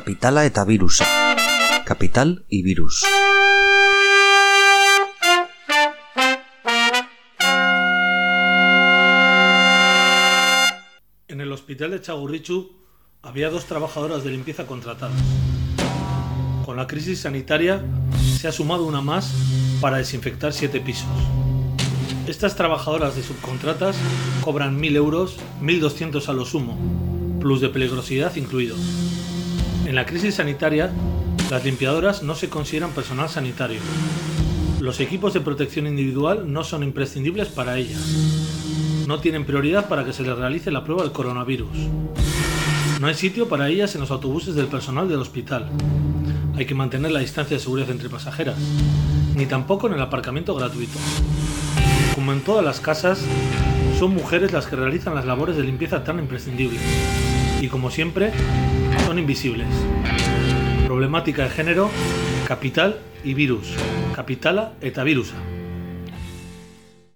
Kapitala eta virusa. Capital y virus. En el hospital de Txagorritxu había 2 trabajadoras de limpieza contratadas. Con la crisis sanitaria se ha sumado una más para desinfectar 7 pisos. Estas trabajadoras de subcontratas cobran 1.000 euros, 1.200 a lo sumo, plus de peligrosidad incluido. En la crisis sanitaria, las limpiadoras no se consideran personal sanitario. Los equipos de protección individual no son imprescindibles para ellas. No tienen prioridad para que se les realice la prueba del coronavirus. No hay sitio para ellas en los autobuses del personal del hospital. Hay que mantener la distancia de seguridad entre pasajeras, ni tampoco en el aparcamiento gratuito. Como en todas las casas, son mujeres las que realizan las labores de limpieza tan imprescindibles. Y como siempre, son invisibles. Problemática de género, capital y virus. Kapitala eta virusa.